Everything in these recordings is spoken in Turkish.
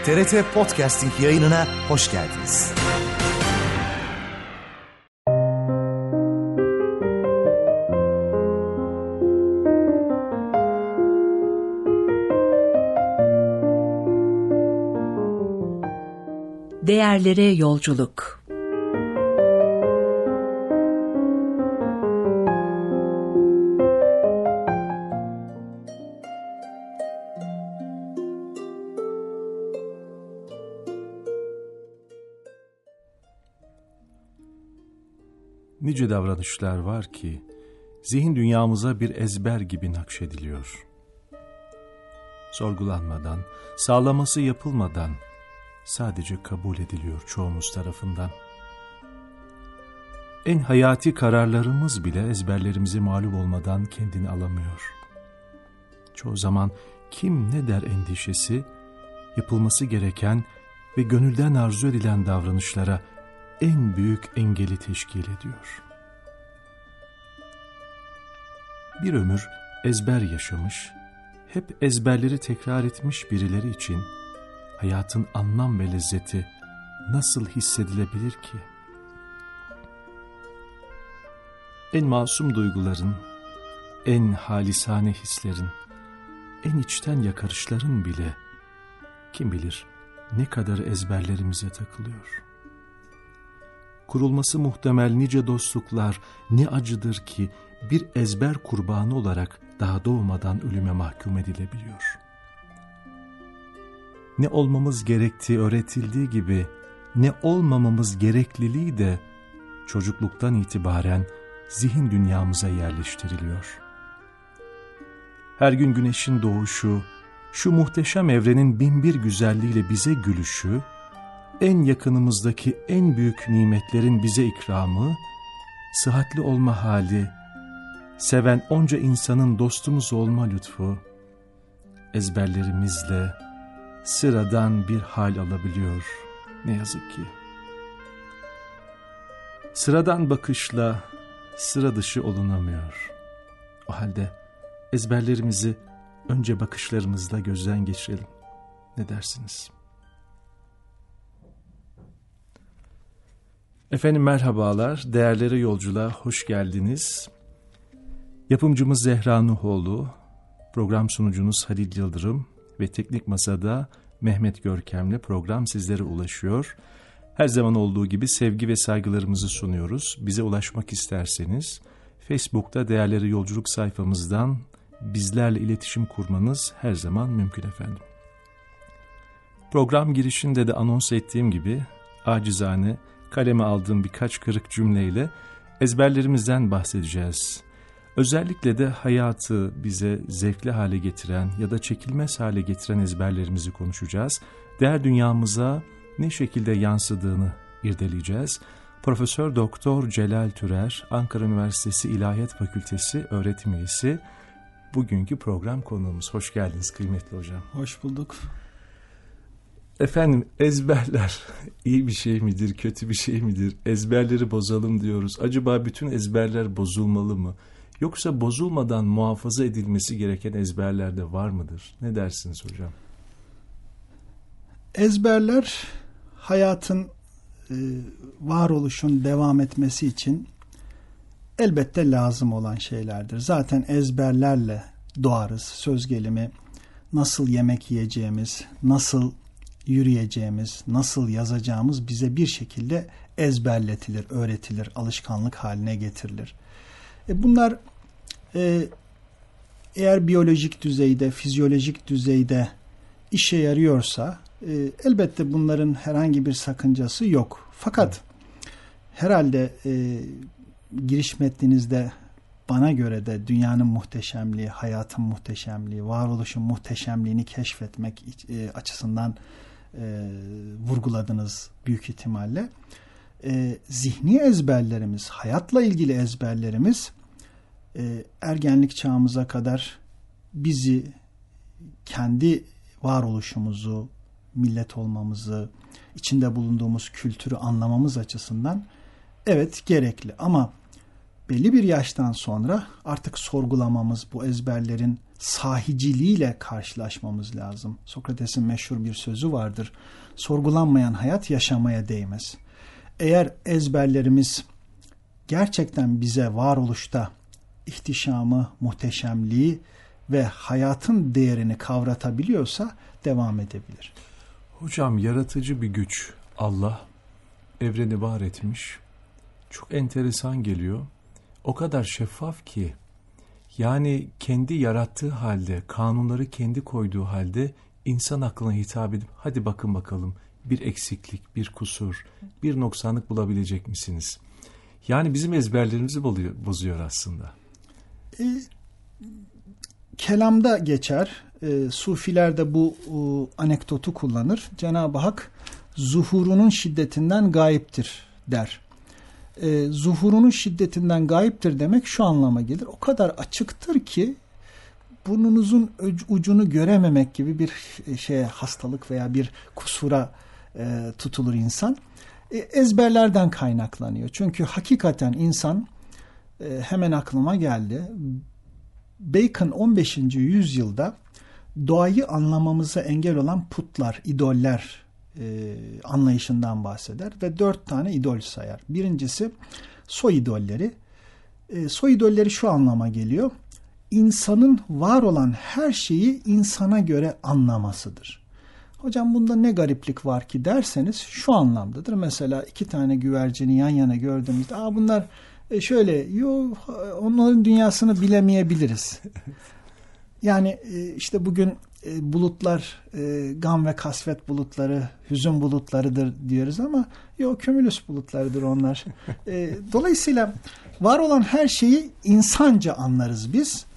TRT Podcasting yayınına hoş geldiniz. Değerlere yolculuk. Nice davranışlar var ki zihin dünyamıza bir ezber gibi nakşediliyor. Sorgulanmadan, sağlaması yapılmadan sadece kabul ediliyor çoğumuz tarafından. En hayati kararlarımız bile ezberlerimize mağlup olmadan kendini alamıyor. Çoğu zaman kim ne der endişesi, yapılması gereken ve gönülden arzu edilen davranışlara en büyük engeli teşkil ediyor. Bir ömür ezber yaşamış, hep ezberleri tekrar etmiş birileri için hayatın anlam ve lezzeti nasıl hissedilebilir ki? En masum duyguların, en halisane hislerin, en içten yakarışların bile kim bilir ne kadar ezberlerimize takılıyor. Kurulması muhtemel nice dostluklar ne acıdır ki bir ezber kurbanı olarak daha doğmadan ölüme mahkum edilebiliyor. Ne olmamız gerektiği öğretildiği gibi ne olmamamız gerekliliği de çocukluktan itibaren zihin dünyamıza yerleştiriliyor. Her gün güneşin doğuşu, şu muhteşem evrenin binbir güzelliğiyle bize gülüşü, en yakınımızdaki en büyük nimetlerin bize ikramı, sıhhatli olma hali, seven onca insanın dostumuz olma lütfu, ezberlerimizle sıradan bir hal alabiliyor ne yazık ki. Sıradan bakışla sıra dışı olunamıyor. O halde ezberlerimizi önce bakışlarımızla gözden geçirelim. Ne dersiniz? Efendim merhabalar, değerlere yolculuğa hoş geldiniz. Yapımcımız Zehra Nuhoğlu, program sunucunuz Halil Yıldırım ve teknik masada Mehmet Görkem'le program sizlere ulaşıyor. Her zaman olduğu gibi sevgi ve saygılarımızı sunuyoruz. Bize ulaşmak isterseniz Facebook'ta Değerlere Yolculuk sayfamızdan bizlerle iletişim kurmanız her zaman mümkün efendim. Program girişinde de anons ettiğim gibi acizane kaleme aldığım birkaç kırık cümleyle ezberlerimizden bahsedeceğiz. Özellikle de hayatı bize zevkli hale getiren ya da çekilmez hale getiren ezberlerimizi konuşacağız. Değer dünyamıza ne şekilde yansıdığını irdeleyeceğiz. Profesör Doktor Celal Türer, Ankara Üniversitesi İlahiyat Fakültesi öğretim üyesi. Bugünkü program konuğumuz. Hoş geldiniz kıymetli hocam. Hoş bulduk. Efendim ezberler iyi bir şey midir, kötü bir şey midir? Ezberleri bozalım diyoruz. Acaba bütün ezberler bozulmalı mı? Yoksa bozulmadan muhafaza edilmesi gereken ezberler de var mıdır? Ne dersiniz hocam? Ezberler hayatın varoluşun devam etmesi için elbette lazım olan şeylerdir. Zaten ezberlerle doğarız. Söz gelimi nasıl yemek yiyeceğimiz, nasıl yürüyeceğimiz, nasıl yazacağımız bize bir şekilde ezberletilir, öğretilir, alışkanlık haline getirilir. Bunlar eğer biyolojik düzeyde, fizyolojik düzeyde işe yarıyorsa elbette bunların herhangi bir sakıncası yok. Fakat herhalde giriş metninizde bana göre de dünyanın muhteşemliği, hayatın muhteşemliği, varoluşun muhteşemliğini keşfetmek açısından vurguladınız büyük ihtimalle. Zihni ezberlerimiz, hayatla ilgili ezberlerimiz ergenlik çağımıza kadar bizi, kendi varoluşumuzu, millet olmamızı, içinde bulunduğumuz kültürü anlamamız açısından evet gerekli. Ama belli bir yaştan sonra artık sorgulamamız, bu ezberlerin sahiciliğiyle karşılaşmamız lazım. Sokrates'in meşhur bir sözü vardır. Sorgulanmayan hayat yaşamaya değmez. Eğer ezberlerimiz gerçekten bize varoluşta ihtişamı, muhteşemliği ve hayatın değerini kavratabiliyorsa devam edebilir. Hocam, yaratıcı bir güç Allah evreni var etmiş. Çok enteresan geliyor. O kadar şeffaf ki, yani kendi yarattığı halde, kanunları kendi koyduğu halde insan aklına hitap edip hadi bakın bakalım bir eksiklik, bir kusur, bir noksanlık bulabilecek misiniz? Yani bizim ezberlerimizi bozuyor aslında. Kelamda geçer. Sufiler de bu anekdotu kullanır. Cenab-ı Hak zuhurunun şiddetinden gayiptir der. Zuhurunun şiddetinden gayiptir demek şu anlama gelir. O kadar açıktır ki burnunuzun ucunu görememek gibi bir hastalık veya bir kusura tutulur insan. Ezberlerden kaynaklanıyor. Çünkü hakikaten insan, hemen aklıma geldi, Bacon 15. yüzyılda doğayı anlamamıza engel olan putlar, idoller anlayışından bahseder ve 4 tane idol sayar. Birincisi soy idolleri. Soy idolleri şu anlama geliyor: İnsanın var olan her şeyi insana göre anlamasıdır. Hocam bunda ne gariplik var ki derseniz şu anlamdadır. Mesela 2 tane güvercini yan yana gördüğümüzde bunlar şöyle, onların dünyasını bilemeyebiliriz. Yani işte bugün bulutlar gam ve kasvet bulutları, hüzün bulutlarıdır diyoruz ama cumulus bulutlarıdır onlar. Dolayısıyla var olan her şeyi insanca anlarız biz.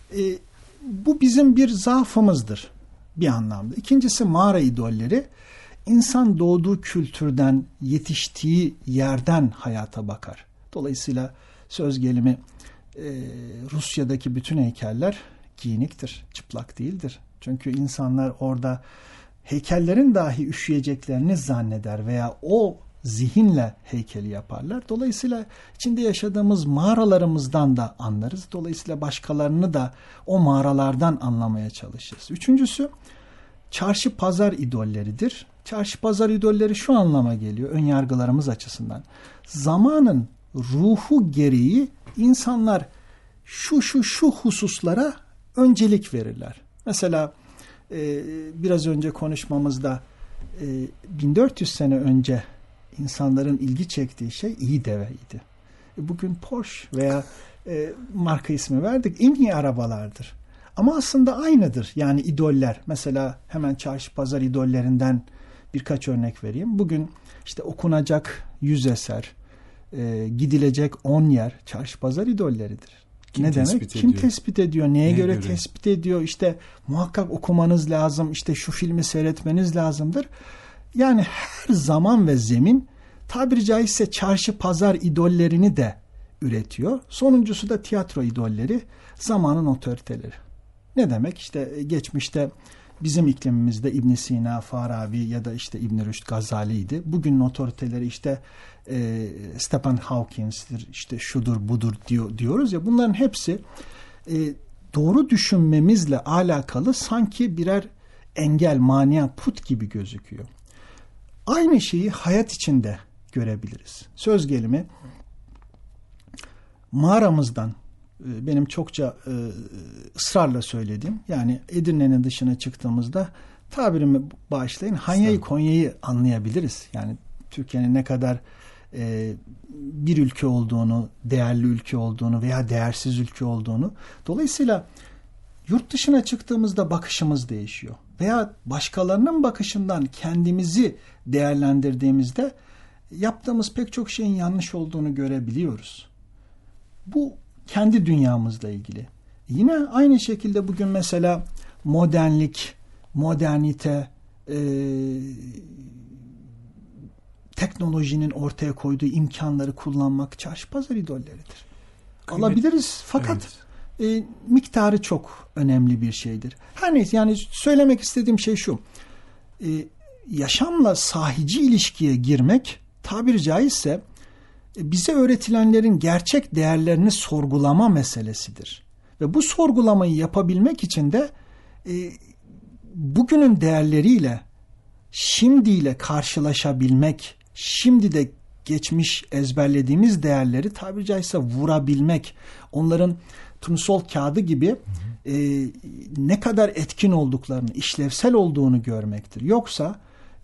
Bu bizim bir zaafımızdır bir anlamda. İkincisi mağara idolleri. İnsan doğduğu kültürden, yetiştiği yerden hayata bakar. Dolayısıyla söz gelimi Rusya'daki bütün heykeller giyiniktir, çıplak değildir. Çünkü insanlar orada heykellerin dahi üşüyeceklerini zanneder veya o zihinle heykeli yaparlar. Dolayısıyla içinde yaşadığımız mağaralarımızdan da anlarız. Dolayısıyla başkalarını da o mağaralardan anlamaya çalışırız. Üçüncüsü çarşı pazar idolleridir. Çarşı pazar idolleri şu anlama geliyor önyargılarımız açısından. Zamanın ruhu gereği insanlar şu hususlara öncelik verirler. Mesela biraz önce konuşmamızda 1400 sene önce insanların ilgi çektiği şey iyi deveydi. Bugün Porsche veya marka ismi verdik, en iyi arabalardır. Ama aslında aynıdır. Yani idoller. Mesela hemen çarşı pazar idollerinden birkaç örnek vereyim. Bugün işte okunacak 100 eser, gidilecek 10 yer çarşı pazar idolleridir. Ne demek? Kim tespit ediyor? Neye göre tespit ediyor? İşte muhakkak okumanız lazım. İşte şu filmi seyretmeniz lazımdır. Yani her zaman ve zemin tabiri caizse çarşı pazar idollerini de üretiyor. Sonuncusu da tiyatro idolleri, zamanın otoriteleri. Ne demek? İşte geçmişte bizim iklimimizde İbn Sina, Farabi ya da işte İbn Rüşd, Gazali'ydi. Bugünün otoriteleri işte Stephen Hawking'dir, işte şudur budur diyoruz ya, bunların hepsi doğru düşünmemizle alakalı sanki birer engel, mania, put gibi gözüküyor. Aynı şeyi hayat içinde görebiliriz. Söz gelimi mağaramızdan benim çokça ısrarla söylediğim, yani Edirne'nin dışına çıktığımızda tabirimi bağışlayın, Hanya'yı Konya'yı anlayabiliriz. Yani Türkiye'nin ne kadar bir ülke olduğunu, değerli ülke olduğunu veya değersiz ülke olduğunu. Dolayısıyla yurt dışına çıktığımızda bakışımız değişiyor. Veya başkalarının bakışından kendimizi değerlendirdiğimizde yaptığımız pek çok şeyin yanlış olduğunu görebiliyoruz. Bu kendi dünyamızla ilgili. Yine aynı şekilde bugün mesela modernlik, modernite, teknolojinin ortaya koyduğu imkanları kullanmak çarşı pazar idolleridir. Alabiliriz fakat miktarı çok önemli bir şeydir. Her neyse, yani söylemek istediğim şey şu. Yaşamla sahici ilişkiye girmek tabiri caizse bize öğretilenlerin gerçek değerlerini sorgulama meselesidir. Ve bu sorgulamayı yapabilmek için de bugünün değerleriyle, şimdiyle karşılaşabilmek, şimdi de geçmiş ezberlediğimiz değerleri tabiri caizse vurabilmek, onların turnusol kağıdı gibi ne kadar etkin olduklarını, işlevsel olduğunu görmektir. Yoksa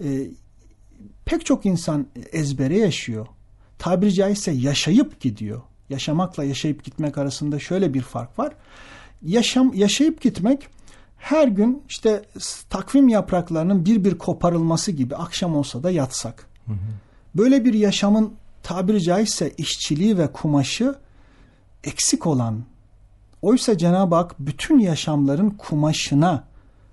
pek çok insan ezbere yaşıyor. Tabiri caizse yaşayıp gidiyor. Yaşamakla yaşayıp gitmek arasında şöyle bir fark var. Yaşayıp gitmek her gün işte takvim yapraklarının bir bir koparılması gibi, akşam olsa da yatsak. Hı hı. Böyle bir yaşamın tabiri caizse işçiliği ve kumaşı eksik olan, oysa Cenab-ı Hak bütün yaşamların kumaşına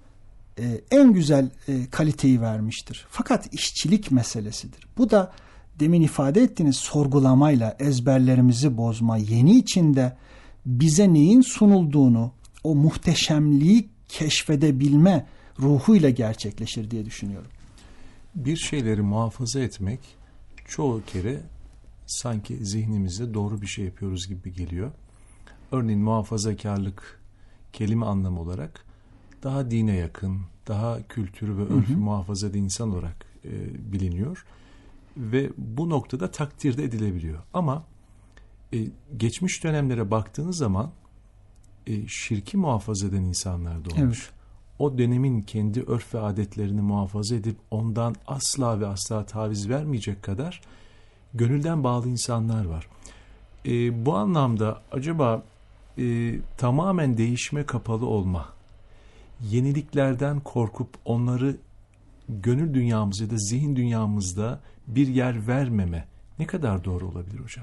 en güzel kaliteyi vermiştir. Fakat işçilik meselesidir. Bu da demin ifade ettiğiniz sorgulamayla, ezberlerimizi bozma, yeni içinde bize neyin sunulduğunu, o muhteşemliği keşfedebilme ruhuyla gerçekleşir diye düşünüyorum. Bir şeyleri muhafaza etmek çoğu kere sanki zihnimizde doğru bir şey yapıyoruz gibi geliyor. Örneğin muhafazakarlık kelime anlamı olarak daha dine yakın, daha kültürü ve örfü muhafaza eden insan olarak biliniyor. Ve bu noktada takdir de edilebiliyor. Ama geçmiş dönemlere baktığınız zaman şirki muhafaza eden insanlar da olmuş. Evet. O dönemin kendi örf ve adetlerini muhafaza edip ondan asla ve asla taviz vermeyecek kadar gönülden bağlı insanlar var. Bu anlamda acaba tamamen değişime kapalı olma, yeniliklerden korkup onları gönül dünyamızda ya da zihin dünyamızda bir yer vermeme ne kadar doğru olabilir hocam?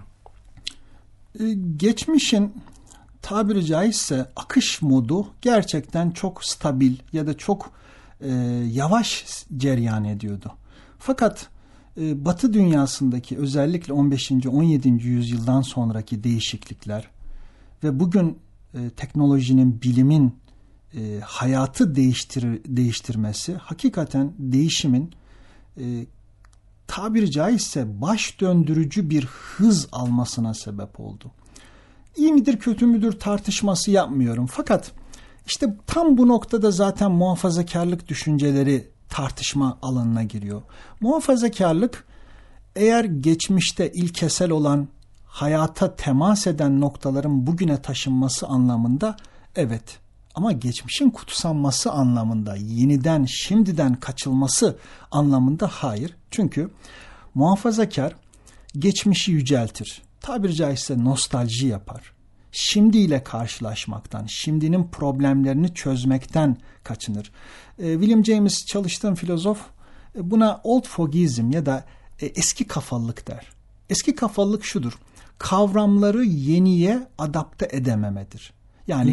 Geçmişin tabiri caizse akış modu gerçekten çok stabil ya da çok yavaş cereyan ediyordu. Fakat Batı dünyasındaki özellikle 15. 17. yüzyıldan sonraki değişiklikler ve bugün teknolojinin, bilimin hayatı değiştirmesi hakikaten değişimin tabiri caizse baş döndürücü bir hız almasına sebep oldu. İyi midir kötü müdür tartışması yapmıyorum. Fakat işte tam bu noktada zaten muhafazakarlık düşünceleri tartışma alanına giriyor. Muhafazakarlık eğer geçmişte ilkesel olan, hayata temas eden noktaların bugüne taşınması anlamında evet. Ama geçmişin kutsanması anlamında, yeniden, şimdiden kaçılması anlamında hayır. Çünkü muhafazakar geçmişi yüceltir. Tabiri caizse nostalji yapar. Şimdiyle karşılaşmaktan, şimdinin problemlerini çözmekten kaçınır. William James, çalıştığım filozof, buna old fogyism ya da eski kafalılık der. Eski kafalılık şudur: kavramları yeniye adapte edememedir. Yani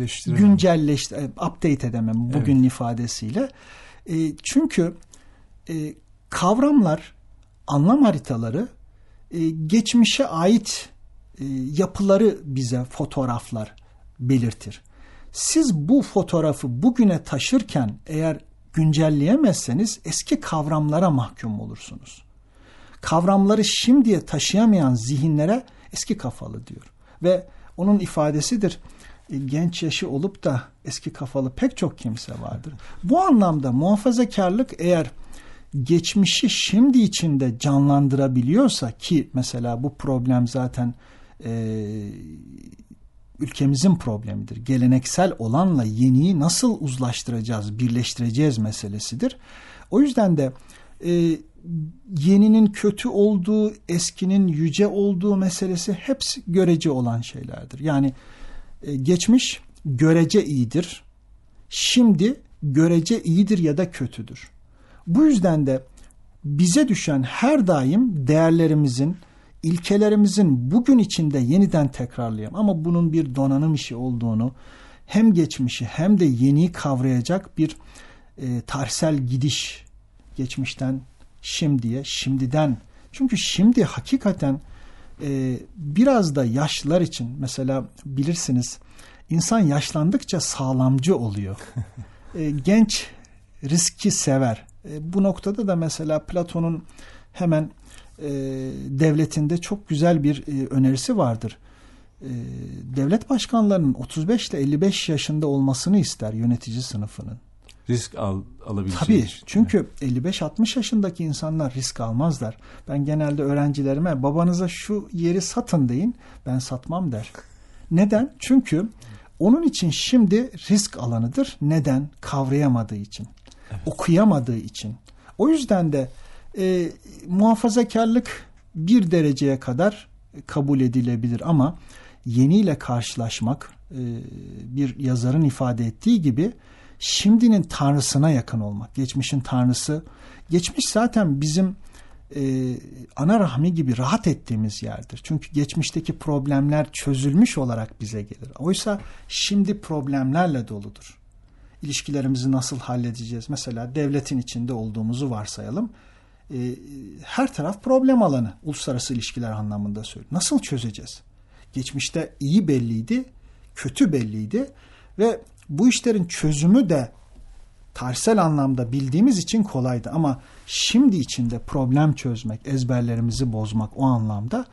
update edemem bugünün ifadesiyle. Çünkü kavramlar, anlam haritaları geçmişe ait yapıları bize fotoğraflar belirtir. Siz bu fotoğrafı bugüne taşırken eğer güncelleyemezseniz eski kavramlara mahkum olursunuz. Kavramları şimdiye taşıyamayan zihinlere eski kafalı diyor. Ve onun ifadesidir: genç yaşı olup da eski kafalı pek çok kimse vardır. Bu anlamda muhafazakarlık eğer geçmişi şimdi içinde canlandırabiliyorsa, ki mesela bu problem zaten ülkemizin problemidir. Geleneksel olanla yeniyi nasıl uzlaştıracağız, birleştireceğiz meselesidir. O yüzden de yeninin kötü olduğu, eskinin yüce olduğu meselesi hepsi görece olan şeylerdir. Yani geçmiş görece iyidir, şimdi görece iyidir ya da kötüdür. Bu yüzden de bize düşen her daim değerlerimizin, ilkelerimizin bugün içinde yeniden tekrarlayalım. Ama bunun bir donanım işi olduğunu, hem geçmişi hem de yeniyi kavrayacak bir tarihsel gidiş, geçmişten şimdiye, şimdiden. Çünkü şimdi hakikaten biraz da yaşlılar için, mesela bilirsiniz, insan yaşlandıkça sağlamcı oluyor. Genç riski sever. Bu noktada da mesela Platon'un hemen devletinde çok güzel bir önerisi vardır. Devlet başkanlarının 35 ile 55 yaşında olmasını ister yönetici sınıfının. Risk alabileceği Tabii için. çünkü 55-60 yaşındaki insanlar risk almazlar. Ben genelde öğrencilerime babanıza şu yeri satın deyin, ben satmam der. Neden? Çünkü onun için şimdi risk alanıdır. Neden? Kavrayamadığı için. Evet. Okuyamadığı için. O yüzden de muhafazakarlık bir dereceye kadar kabul edilebilir ama yeniyle karşılaşmak bir yazarın ifade ettiği gibi şimdinin tanrısına yakın olmak. Geçmişin tanrısı. Geçmiş zaten bizim ana rahmi gibi rahat ettiğimiz yerdir. Çünkü geçmişteki problemler çözülmüş olarak bize gelir. Oysa şimdi problemlerle doludur. İlişkilerimizi nasıl halledeceğiz? Mesela devletin içinde olduğumuzu varsayalım. Her taraf problem alanı. Uluslararası ilişkiler anlamında söylüyorum. Nasıl çözeceğiz? Geçmişte iyi belliydi, kötü belliydi ve bu işlerin çözümü de tarihsel anlamda bildiğimiz için kolaydı ama şimdi içinde problem çözmek, ezberlerimizi bozmak o anlamda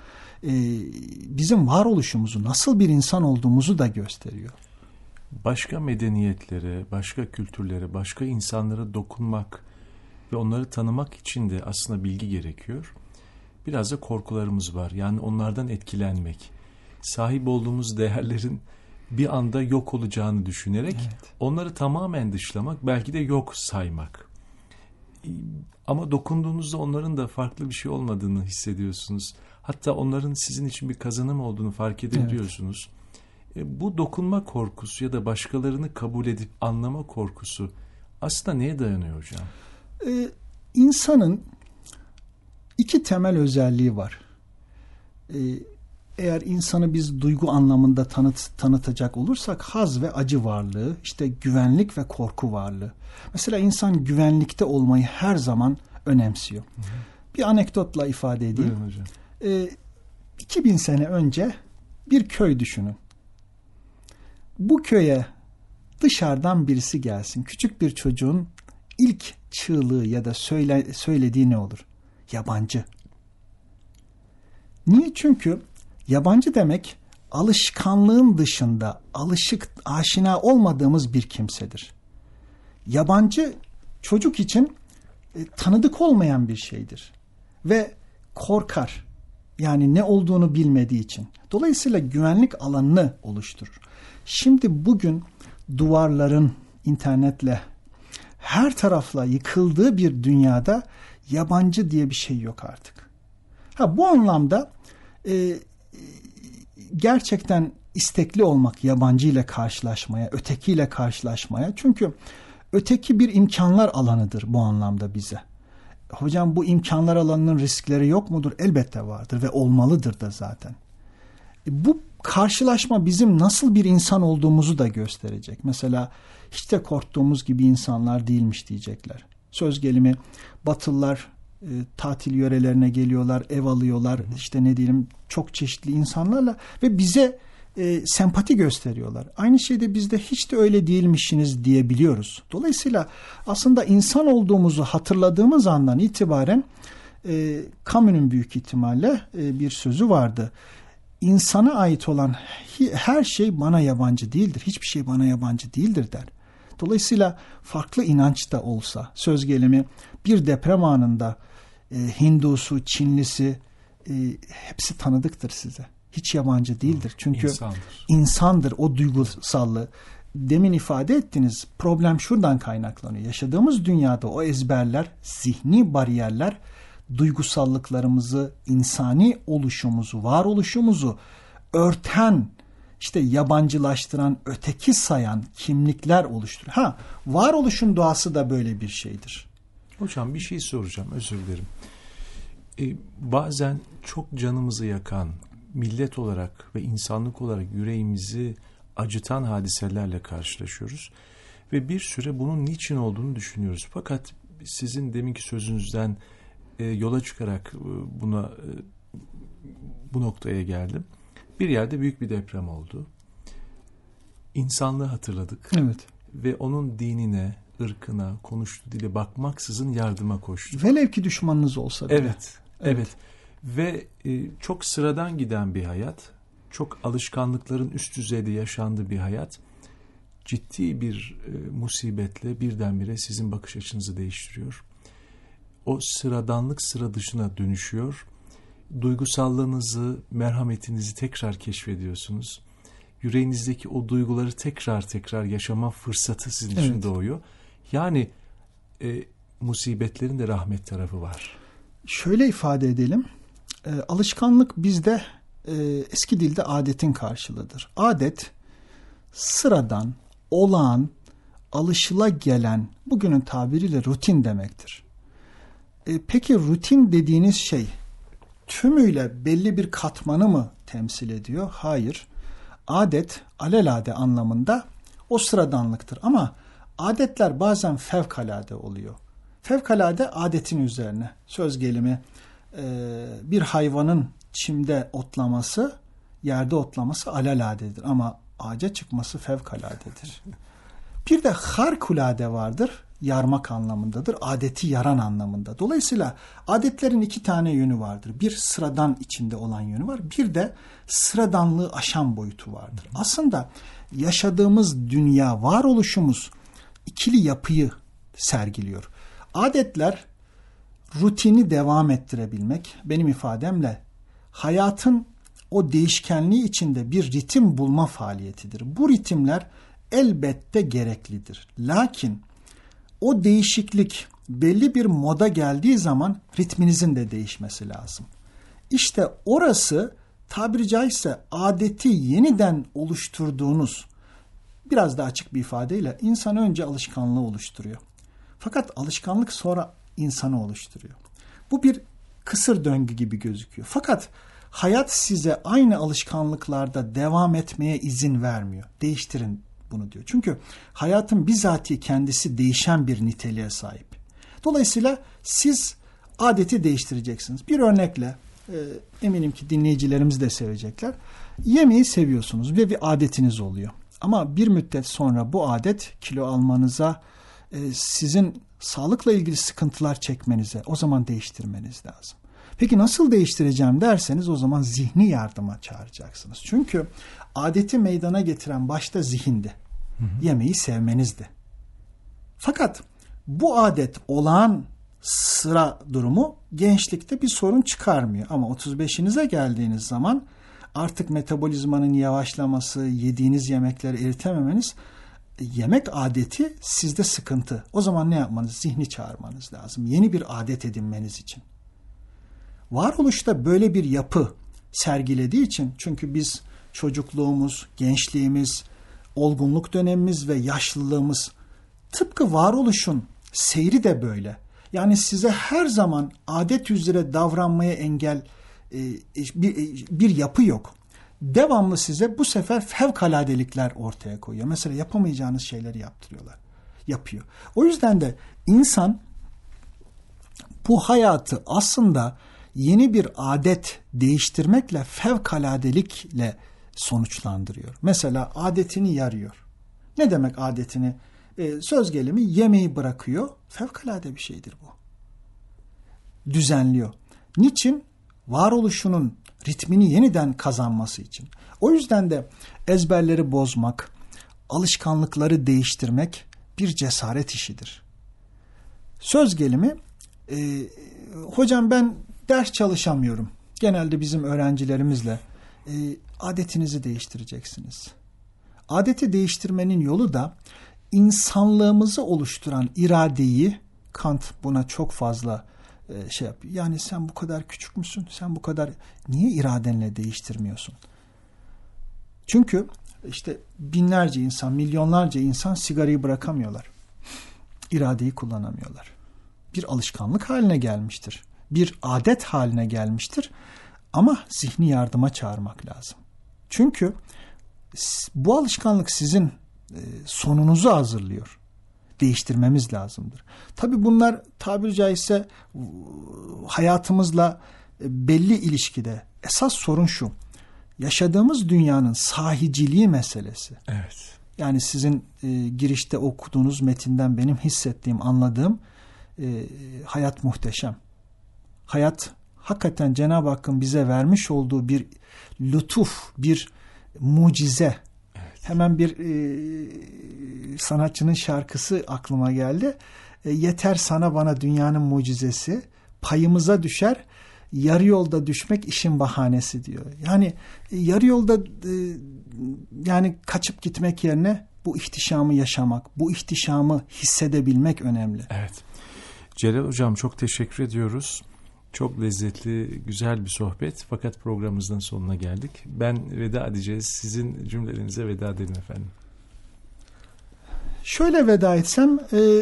bizim varoluşumuzu, nasıl bir insan olduğumuzu da gösteriyor. Başka medeniyetlere, başka kültürlere, başka insanlara dokunmak ve onları tanımak için de aslında bilgi gerekiyor. Biraz da korkularımız var. Yani onlardan etkilenmek, sahip olduğumuz değerlerin bir anda yok olacağını düşünerek onları tamamen dışlamak, belki de yok saymak. Ama dokunduğunuzda onların da farklı bir şey olmadığını hissediyorsunuz. Hatta onların sizin için bir kazanım olduğunu fark edebiliyorsunuz. Bu dokunma korkusu ya da başkalarını kabul edip anlama korkusu aslında neye dayanıyor hocam? İnsanın iki temel özelliği var. Eğer insanı biz duygu anlamında tanıtacak olursak haz ve acı varlığı, işte güvenlik ve korku varlığı. Mesela insan güvenlikte olmayı her zaman önemsiyor. Hı hı. Bir anekdotla ifade edeyim. Buyurun hocam. 2000 sene önce bir köy düşünün. Bu köye dışarıdan birisi gelsin. Küçük bir çocuğun ilk çığlığı ya da söylediği ne olur? Yabancı. Niye? Çünkü yabancı demek alışkanlığın dışında aşina olmadığımız bir kimsedir. Yabancı çocuk için tanıdık olmayan bir şeydir. Ve korkar. Yani ne olduğunu bilmediği için. Dolayısıyla güvenlik alanını oluşturur. Şimdi bugün duvarların internetle her tarafla yıkıldığı bir dünyada yabancı diye bir şey yok artık. Bu anlamda gerçekten istekli olmak yabancı ile karşılaşmaya, ötekiyle karşılaşmaya. Çünkü öteki bir imkanlar alanıdır bu anlamda bize. Hocam bu imkanlar alanının riskleri yok mudur? Elbette vardır ve olmalıdır da zaten. Bu karşılaşma bizim nasıl bir insan olduğumuzu da gösterecek. Mesela hiç de korktuğumuz gibi insanlar değilmiş diyecekler. Söz gelimi Batılılar tatil yörelerine geliyorlar, ev alıyorlar, işte ne diyelim çok çeşitli insanlarla ve bize sempati gösteriyorlar. Aynı şeyde biz de hiç de öyle değilmişsiniz diyebiliyoruz. Dolayısıyla aslında insan olduğumuzu hatırladığımız andan itibaren Camus'un büyük ihtimalle bir sözü vardı. İnsana ait olan her şey bana yabancı değildir. Hiçbir şey bana yabancı değildir der. Dolayısıyla farklı inanç da olsa, söz gelimi bir deprem anında Hindusu, Çinlisi hepsi tanıdıktır size. Hiç yabancı değildir. Çünkü insandır o duygusallığı. Demin ifade ettiniz, problem şuradan kaynaklanıyor. Yaşadığımız dünyada o ezberler, zihni bariyerler, duygusallıklarımızı, insani oluşumuzu, varoluşumuzu örten, işte yabancılaştıran, öteki sayan kimlikler oluşturuyor. Varoluşun doğası da böyle bir şeydir. Hocam bir şey soracağım, özür dilerim. Bazen çok canımızı yakan, millet olarak ve insanlık olarak yüreğimizi acıtan hadiselerle karşılaşıyoruz. Ve bir süre bunun niçin olduğunu düşünüyoruz. Fakat sizin deminki sözünüzden yola çıkarak bu noktaya geldim. Bir yerde büyük bir deprem oldu. İnsanlığı hatırladık. Evet. Ve onun dinine, ırkına, konuştuğu dile bakmaksızın yardıma koştuk. Velev ki düşmanınız olsa bile. Evet. Evet. Ve çok sıradan giden bir hayat, çok alışkanlıkların üst düzeyde yaşandığı bir hayat, ciddi bir musibetle birdenbire sizin bakış açınızı değiştiriyor. O sıradanlık sıra dışına dönüşüyor. Duygusallığınızı, merhametinizi tekrar keşfediyorsunuz. Yüreğinizdeki o duyguları tekrar yaşama fırsatı sizin için doğuyor. Yani musibetlerin de rahmet tarafı var. Şöyle ifade edelim. Alışkanlık bizde eski dilde adetin karşılığıdır. Adet sıradan, olağan, alışılagelen, bugünün tabiriyle rutin demektir. Peki rutin dediğiniz şey tümüyle belli bir katmanı mı temsil ediyor? Hayır. Adet alelade anlamında o sıradanlıktır ama adetler bazen fevkalade oluyor. Fevkalade adetin üzerine. Söz gelimi bir hayvanın çimde otlaması, yerde otlaması aleladedir ama ağaca çıkması fevkaladedir. Bir de harikulade vardır. Yarmak anlamındadır. Adeti yaran anlamında. Dolayısıyla adetlerin iki tane yönü vardır. Bir sıradan içinde olan yönü var. Bir de sıradanlığı aşan boyutu vardır. Aslında yaşadığımız dünya, varoluşumuz ikili yapıyı sergiliyor. Adetler rutini devam ettirebilmek, benim ifademle hayatın o değişkenliği içinde bir ritim bulma faaliyetidir. Bu ritimler elbette gereklidir. Lakin o değişiklik belli bir moda geldiği zaman ritminizin de değişmesi lazım. İşte orası tabiri caizse adeti yeniden oluşturduğunuz, biraz daha açık bir ifadeyle insan önce alışkanlığı oluşturuyor. Fakat alışkanlık sonra insanı oluşturuyor. Bu bir kısır döngü gibi gözüküyor. Fakat hayat size aynı alışkanlıklarda devam etmeye izin vermiyor. Değiştirin bunu diyor. Çünkü hayatın bizatihi kendisi değişen bir niteliğe sahip. Dolayısıyla siz adeti değiştireceksiniz. Bir örnekle eminim ki dinleyicilerimiz de sevecekler. Yemeği seviyorsunuz ve bir adetiniz oluyor. Ama bir müddet sonra bu adet kilo almanıza, sizin sağlıkla ilgili sıkıntılar çekmenize, o zaman değiştirmeniz lazım. Peki nasıl değiştireceğim derseniz o zaman zihni yardıma çağıracaksınız. Çünkü adeti meydana getiren başta zihindi. Yemeği sevmenizdi. Fakat bu adet olağan sıra durumu gençlikte bir sorun çıkarmıyor. Ama 35'inize geldiğiniz zaman artık metabolizmanın yavaşlaması, yediğiniz yemekleri eritememeniz, yemek adeti sizde sıkıntı. O zaman ne yapmanız? Zihni çağırmanız lazım. Yeni bir adet edinmeniz için. Varoluşta böyle bir yapı sergilediği için, çünkü biz çocukluğumuz, gençliğimiz, olgunluk dönemimiz ve yaşlılığımız tıpkı varoluşun seyri de böyle. Yani size her zaman adet üzere davranmaya engel bir yapı yok. Devamlı size bu sefer fevkaladelikler ortaya koyuyor. Mesela yapamayacağınız şeyleri yapıyor. O yüzden de insan bu hayatı aslında yeni bir adet değiştirmekle, fevkaladelikle sonuçlandırıyor. Mesela adetini yarıyor. Ne demek adetini? Söz gelimi yemeği bırakıyor. Fevkalade bir şeydir bu. Düzenliyor. Niçin? Varoluşunun ritmini yeniden kazanması için. O yüzden de ezberleri bozmak, alışkanlıkları değiştirmek bir cesaret işidir. Söz gelimi, hocam ben ders çalışamıyorum. Genelde bizim öğrencilerimizle adetinizi değiştireceksiniz. Adeti değiştirmenin yolu da insanlığımızı oluşturan iradeyi, Kant buna çok fazla yapıyor. Yani sen bu kadar küçük müsün? Sen bu kadar niye iradenle değiştirmiyorsun? Çünkü işte binlerce insan, milyonlarca insan sigarayı bırakamıyorlar. İradeyi kullanamıyorlar. Bir alışkanlık haline gelmiştir. Bir adet haline gelmiştir. Ama zihni yardıma çağırmak lazım. Çünkü bu alışkanlık sizin sonunuzu hazırlıyor. Değiştirmemiz lazımdır. Tabii bunlar tabiri caizse hayatımızla belli ilişkide. Esas sorun şu: yaşadığımız dünyanın sahiciliği meselesi. Evet. Yani sizin girişte okuduğunuz metinden benim hissettiğim, anladığım hayat muhteşem. Hayat hakikaten Cenab-ı Hakk'ın bize vermiş olduğu bir lütuf, bir mucize. Evet. Hemen bir sanatçının şarkısı aklıma geldi. Yeter sana bana dünyanın mucizesi, payımıza düşer, yarı yolda düşmek işin bahanesi diyor. Yani yarı yolda yani kaçıp gitmek yerine bu ihtişamı yaşamak, bu ihtişamı hissedebilmek önemli. Evet. Celal Hocam çok teşekkür ediyoruz. Çok lezzetli, güzel bir sohbet. Fakat programımızın sonuna geldik. Ben veda edeceğiz. Sizin cümlelerinize veda edelim efendim. Şöyle veda etsem,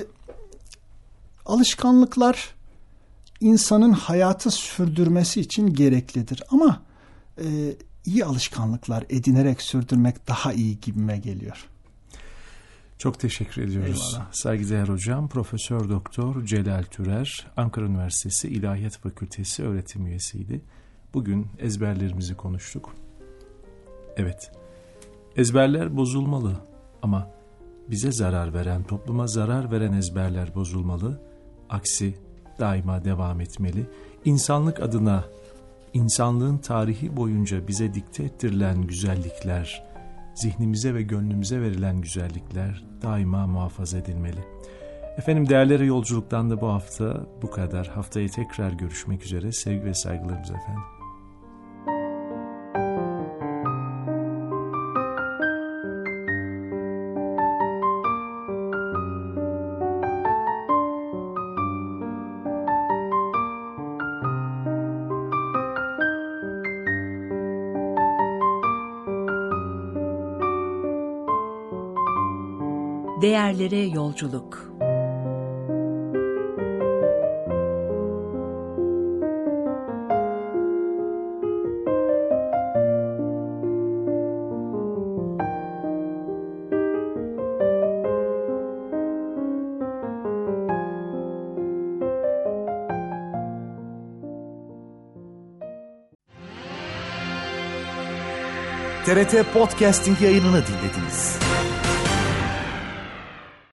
alışkanlıklar insanın hayatı sürdürmesi için gereklidir. Ama iyi alışkanlıklar edinerek sürdürmek daha iyi gibime geliyor. Çok teşekkür ediyoruz. Eyvallah. Saygıdeğer hocam, Profesör Doktor Celal Türer, Ankara Üniversitesi İlahiyat Fakültesi öğretim üyesiydi. Bugün ezberlerimizi konuştuk. Evet, ezberler bozulmalı ama bize zarar veren, topluma zarar veren ezberler bozulmalı. Aksi daima devam etmeli. İnsanlık adına, insanlığın tarihi boyunca bize dikte ettirilen güzellikler, zihnimize ve gönlümüze verilen güzellikler daima muhafaza edilmeli. Efendim, değerlere yolculuktan da bu hafta bu kadar. Haftaya tekrar görüşmek üzere. Sevgi ve saygılarımız efendim. Değerlere yolculuk. TRT Podcasting yayınını dinlediniz.